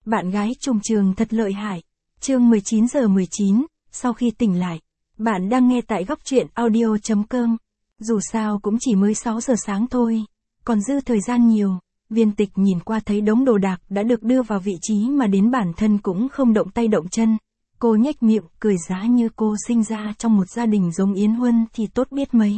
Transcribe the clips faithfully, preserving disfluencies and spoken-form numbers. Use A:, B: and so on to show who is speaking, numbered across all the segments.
A: Bạn gái trùng trường thật lợi hại. Chương mười chín giờ mười chín, sau khi tỉnh lại. Bạn đang nghe tại góc truyện audio chấm com. Dù sao cũng chỉ mới sáu giờ sáng thôi. Còn dư thời gian nhiều. Viên Tịch nhìn qua thấy đống đồ đạc đã được đưa vào vị trí mà đến bản thân cũng không động tay động chân. Cô nhếch miệng, cười giá như cô sinh ra trong một gia đình giống Yến Huân thì tốt biết mấy.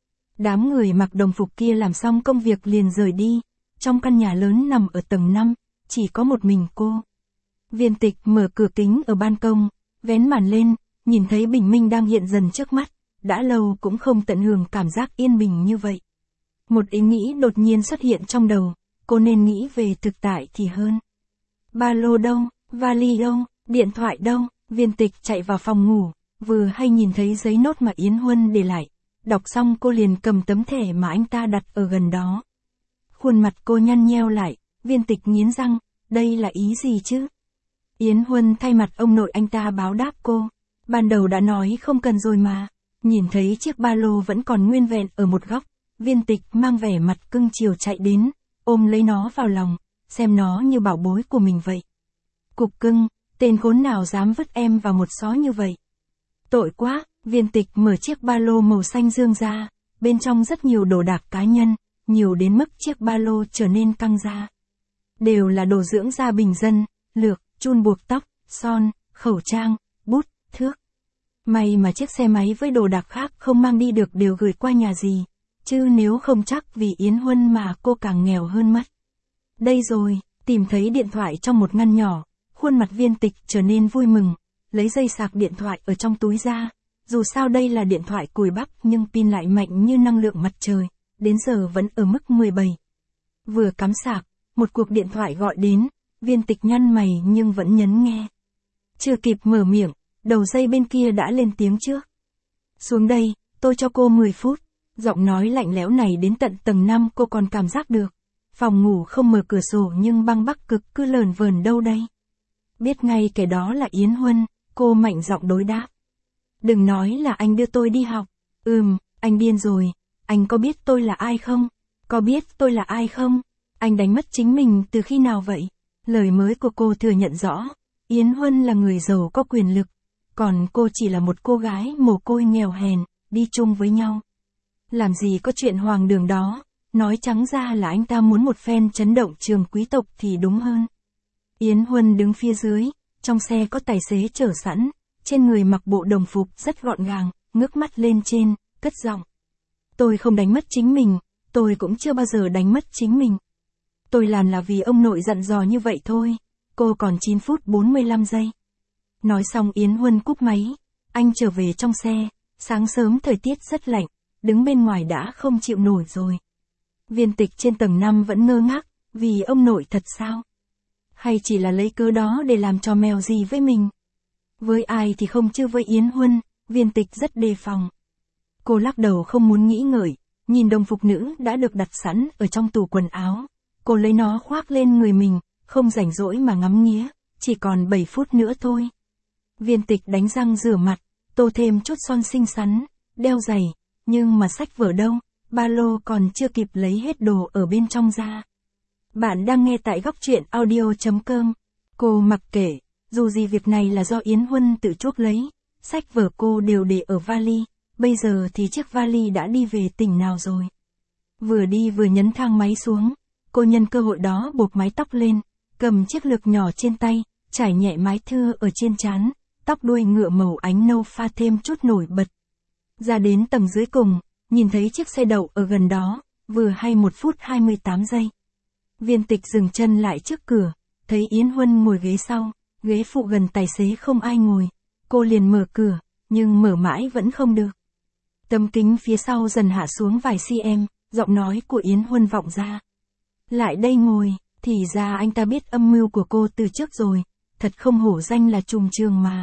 A: Đám người mặc đồng phục kia làm xong công việc liền rời đi. Trong căn nhà lớn nằm ở tầng năm, chỉ có một mình cô. Viên Tịch mở cửa kính ở ban công, vén màn lên, nhìn thấy bình minh đang hiện dần trước mắt. Đã lâu cũng không tận hưởng cảm giác yên bình như vậy. Một ý nghĩ đột nhiên xuất hiện trong đầu, cô nên nghĩ về thực tại thì hơn. Ba lô đâu, vali đâu, điện thoại đâu? Viên Tịch chạy vào phòng ngủ, vừa hay nhìn thấy giấy nốt mà Yến Huân để lại. Đọc xong cô liền cầm tấm thẻ mà anh ta đặt ở gần đó. Khuôn mặt cô nhăn nheo lại, Viên Tịch nghiến răng, đây là ý gì chứ? Yến Huân thay mặt ông nội anh ta báo đáp cô. Ban đầu đã nói không cần rồi mà. Nhìn thấy chiếc ba lô vẫn còn nguyên vẹn ở một góc, Viên Tịch mang vẻ mặt cưng chiều chạy đến, ôm lấy nó vào lòng, xem nó như bảo bối của mình vậy. Cục cưng, tên khốn nào dám vứt em vào một xó như vậy? Tội quá, Viên Tịch mở chiếc ba lô màu xanh dương ra, bên trong rất nhiều đồ đạc cá nhân, nhiều đến mức chiếc ba lô trở nên căng ra. Đều là đồ dưỡng da bình dân, lược, chun buộc tóc, son, khẩu trang, bút, thước. May mà chiếc xe máy với đồ đạc khác không mang đi được đều gửi qua nhà gì, chứ nếu không chắc vì Yến Huân mà cô càng nghèo hơn mất. Đây rồi, tìm thấy điện thoại trong một ngăn nhỏ, khuôn mặt Viên Tịch trở nên vui mừng, lấy dây sạc điện thoại ở trong túi ra. Dù sao đây là điện thoại cùi bắp nhưng pin lại mạnh như năng lượng mặt trời, đến giờ vẫn ở mức mười bảy. Vừa cắm sạc, một cuộc điện thoại gọi đến, Viên Tịch nhăn mày nhưng vẫn nhấn nghe. Chưa kịp mở miệng, đầu dây bên kia đã lên tiếng trước. Xuống đây, tôi cho cô mười phút. Giọng nói lạnh lẽo này đến tận tầng năm cô còn cảm giác được. Phòng ngủ không mở cửa sổ nhưng băng bắc cực cứ lờn vờn đâu đây. Biết ngay kẻ đó là Yến Huân, cô mạnh giọng đối đáp. Đừng nói là anh đưa tôi đi học. Ừm, anh điên rồi. Anh có biết tôi là ai không? Có biết tôi là ai không? Anh đánh mất chính mình từ khi nào vậy? Lời mới của cô thừa nhận rõ. Yến Huân là người giàu có quyền lực. Còn cô chỉ là một cô gái mồ côi nghèo hèn, đi chung với nhau. Làm gì có chuyện hoang đường đó. Nói trắng ra là anh ta muốn một phen chấn động trường quý tộc thì đúng hơn. Yến Huân đứng phía dưới, trong xe có tài xế chở sẵn, trên người mặc bộ đồng phục rất gọn gàng, ngước mắt lên trên, cất giọng. Tôi không đánh mất chính mình, tôi cũng chưa bao giờ đánh mất chính mình. Tôi làm là vì ông nội dặn dò như vậy thôi. Cô còn chín phút bốn mươi lăm giây. Nói xong Yến Huân cúp máy, anh trở về trong xe, sáng sớm thời tiết rất lạnh, đứng bên ngoài đã không chịu nổi rồi. Viên Tịch trên tầng năm vẫn ngơ ngác, vì ông nội thật sao? Hay chỉ là lấy cớ đó để làm trò mèo gì với mình? Với ai thì không chứ với Yến Huân, Viên Tịch rất đề phòng. Cô lắc đầu không muốn nghĩ ngợi, nhìn đồng phục nữ đã được đặt sẵn ở trong tủ quần áo. Cô lấy nó khoác lên người mình, không rảnh rỗi mà ngắm nghía, chỉ còn bảy phút nữa thôi. Viên Tịch đánh răng rửa mặt, tô thêm chút son xinh xắn, đeo giày, nhưng mà sách vở đâu, ba lô còn chưa kịp lấy hết đồ ở bên trong ra. Bạn đang nghe tại góc truyện audio chấm com. Cô mặc kệ, dù gì việc này là do Yến Huân tự chuốc lấy, sách vở cô đều để ở vali, bây giờ thì chiếc vali đã đi về tỉnh nào rồi. Vừa đi vừa nhấn thang máy xuống, cô nhân cơ hội đó buộc mái tóc lên, cầm chiếc lược nhỏ trên tay, trải nhẹ mái thưa ở trên trán, tóc đuôi ngựa màu ánh nâu pha thêm chút nổi bật. Ra đến tầng dưới cùng, nhìn thấy chiếc xe đậu ở gần đó, vừa hay một phút hai mươi tám giây. Viên Tịch dừng chân lại trước cửa, thấy Yến Huân ngồi ghế sau, ghế phụ gần tài xế không ai ngồi. Cô liền mở cửa, nhưng mở mãi vẫn không được. Tấm kính phía sau dần hạ xuống vài cm, giọng nói của Yến Huân vọng ra. Lại đây ngồi, thì ra anh ta biết âm mưu của cô từ trước rồi, thật không hổ danh là trùng trường mà.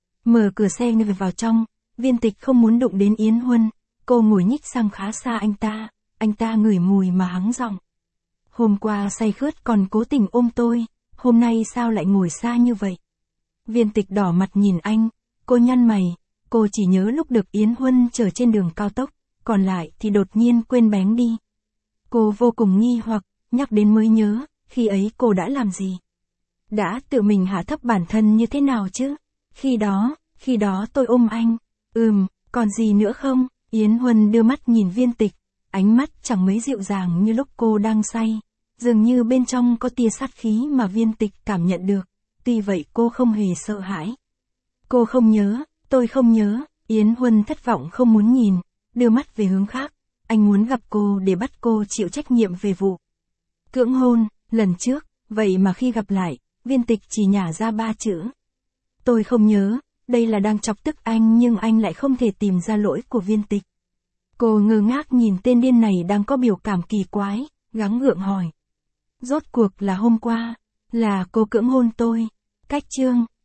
A: Mở cửa xe người vào trong, Viên Tịch không muốn đụng đến Yến Huân, cô ngồi nhích sang khá xa anh ta, anh ta ngửi mùi mà hắng giọng. Hôm qua say khướt còn cố tình ôm tôi, hôm nay sao lại ngồi xa như vậy? Viên Tịch đỏ mặt nhìn anh, cô nhăn mày, cô chỉ nhớ lúc được Yến Huân chở trên đường cao tốc, còn lại thì đột nhiên quên bén đi. Cô vô cùng nghi hoặc, nhắc đến mới nhớ, khi ấy cô đã làm gì? đã tự mình hạ thấp bản thân như thế nào chứ? Khi đó, khi đó tôi ôm anh. Ừm, còn gì nữa không? Yến Huân đưa mắt nhìn Viên Tịch, ánh mắt chẳng mấy dịu dàng như lúc cô đang say. Dường như bên trong có tia sát khí mà Viên Tịch cảm nhận được. Tuy vậy cô không hề sợ hãi. Cô không nhớ, tôi không nhớ. Yến Huân thất vọng không muốn nhìn, đưa mắt về hướng khác. Anh muốn gặp cô để bắt cô chịu trách nhiệm về vụ cưỡng hôn, lần trước, vậy mà khi gặp lại, Viên Tịch chỉ nhả ra ba chữ. Tôi không nhớ, đây là đang chọc tức anh nhưng anh lại không thể tìm ra lỗi của Viên Tịch. Cô ngơ ngác nhìn tên điên này đang có biểu cảm kỳ quái, gắng gượng hỏi. Rốt cuộc là hôm qua, là cô cưỡng hôn tôi. Cách chương.